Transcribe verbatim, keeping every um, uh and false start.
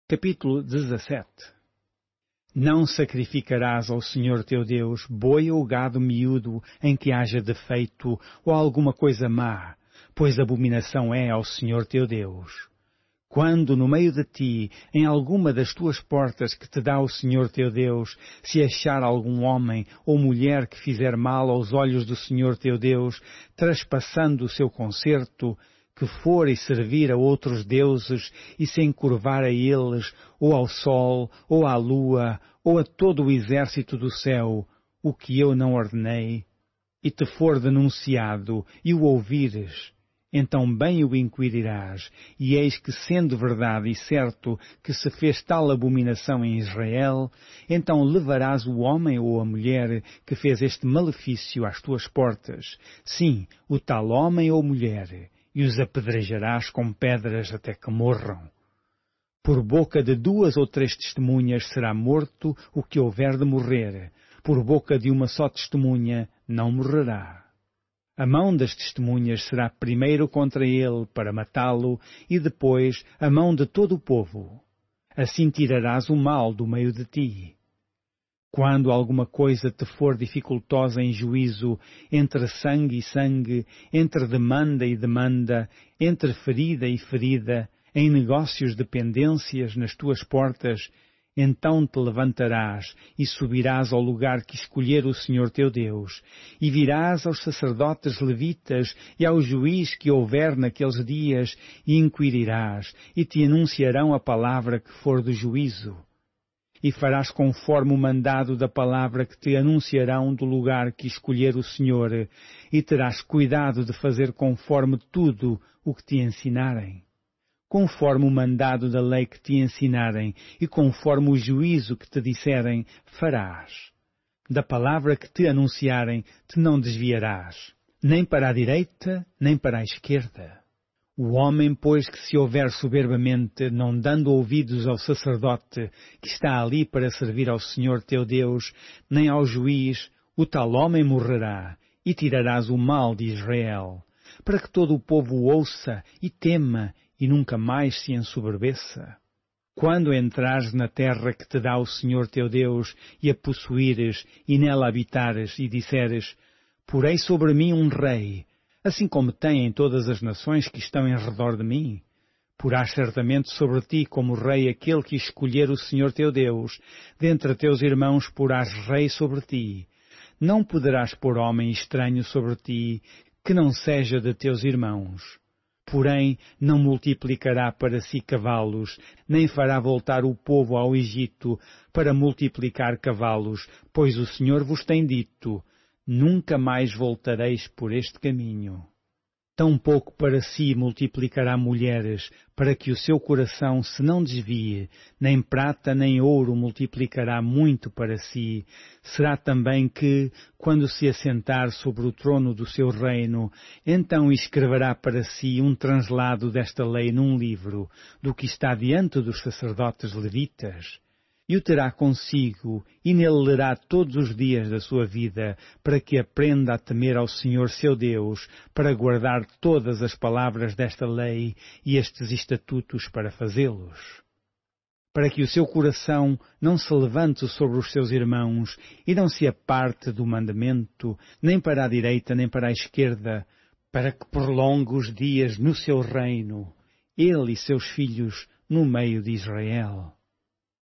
Capítulo dezassete. Não sacrificarás ao Senhor teu Deus boi ou gado miúdo em que haja defeito ou alguma coisa má, pois abominação é ao Senhor teu Deus. Quando no meio de ti, em alguma das tuas portas que te dá o Senhor teu Deus, se achar algum homem ou mulher que fizer mal aos olhos do Senhor teu Deus, traspassando o seu concerto, que for e servir a outros deuses e se encurvar a eles, ou ao sol, ou à lua, ou a todo o exército do céu, o que eu não ordenei, e te for denunciado, e o ouvires, então bem o inquirirás, e eis que, sendo verdade e certo que se fez tal abominação em Israel, então levarás o homem ou a mulher que fez este malefício às tuas portas, sim, o tal homem ou mulher, e os apedrejarás com pedras até que morram. Por boca de duas ou três testemunhas será morto o que houver de morrer, por boca de uma só testemunha não morrerá. A mão das testemunhas será primeiro contra ele para matá-lo, e depois a mão de todo o povo. Assim tirarás o mal do meio de ti. Quando alguma coisa te for dificultosa em juízo, entre sangue e sangue, entre demanda e demanda, entre ferida e ferida, em negócios de pendências nas tuas portas, então te levantarás e subirás ao lugar que escolher o Senhor teu Deus, e virás aos sacerdotes levitas e ao juiz que houver naqueles dias, e inquirirás, e te anunciarão a palavra que for do juízo. E farás conforme o mandado da palavra que te anunciarão do lugar que escolher o Senhor, e terás cuidado de fazer conforme tudo o que te ensinarem. Conforme o mandado da lei que te ensinarem, e conforme o juízo que te disserem, farás. Da palavra que te anunciarem, te não desviarás, nem para a direita, nem para a esquerda. O homem, pois, que se houver soberbamente, não dando ouvidos ao sacerdote, que está ali para servir ao Senhor teu Deus, nem ao juiz, o tal homem morrerá, e tirarás o mal de Israel, para que todo o povo ouça e tema, e nunca mais se ensoberbeça. Quando entrares na terra que te dá o Senhor teu Deus, e a possuíres, e nela habitares, e disseres, porei sobre mim um rei, assim como tem em todas as nações que estão em redor de mim. Porás certamente sobre ti como rei aquele que escolher o Senhor teu Deus, dentre teus irmãos porás rei sobre ti. Não poderás pôr homem estranho sobre ti, que não seja de teus irmãos. Porém, não multiplicará para si cavalos, nem fará voltar o povo ao Egito para multiplicar cavalos, pois o Senhor vos tem dito, nunca mais voltareis por este caminho. Tampouco para si multiplicará mulheres, para que o seu coração se não desvie, nem prata nem ouro multiplicará muito para si. Será também que, quando se assentar sobre o trono do seu reino, então escreverá para si um translado desta lei num livro, do que está diante dos sacerdotes levitas. E o terá consigo, e nele lerá todos os dias da sua vida, para que aprenda a temer ao Senhor seu Deus, para guardar todas as palavras desta lei e estes estatutos para fazê-los. Para que o seu coração não se levante sobre os seus irmãos, e não se aparte do mandamento, nem para a direita nem para a esquerda, para que prolongue os dias no seu reino, ele e seus filhos no meio de Israel.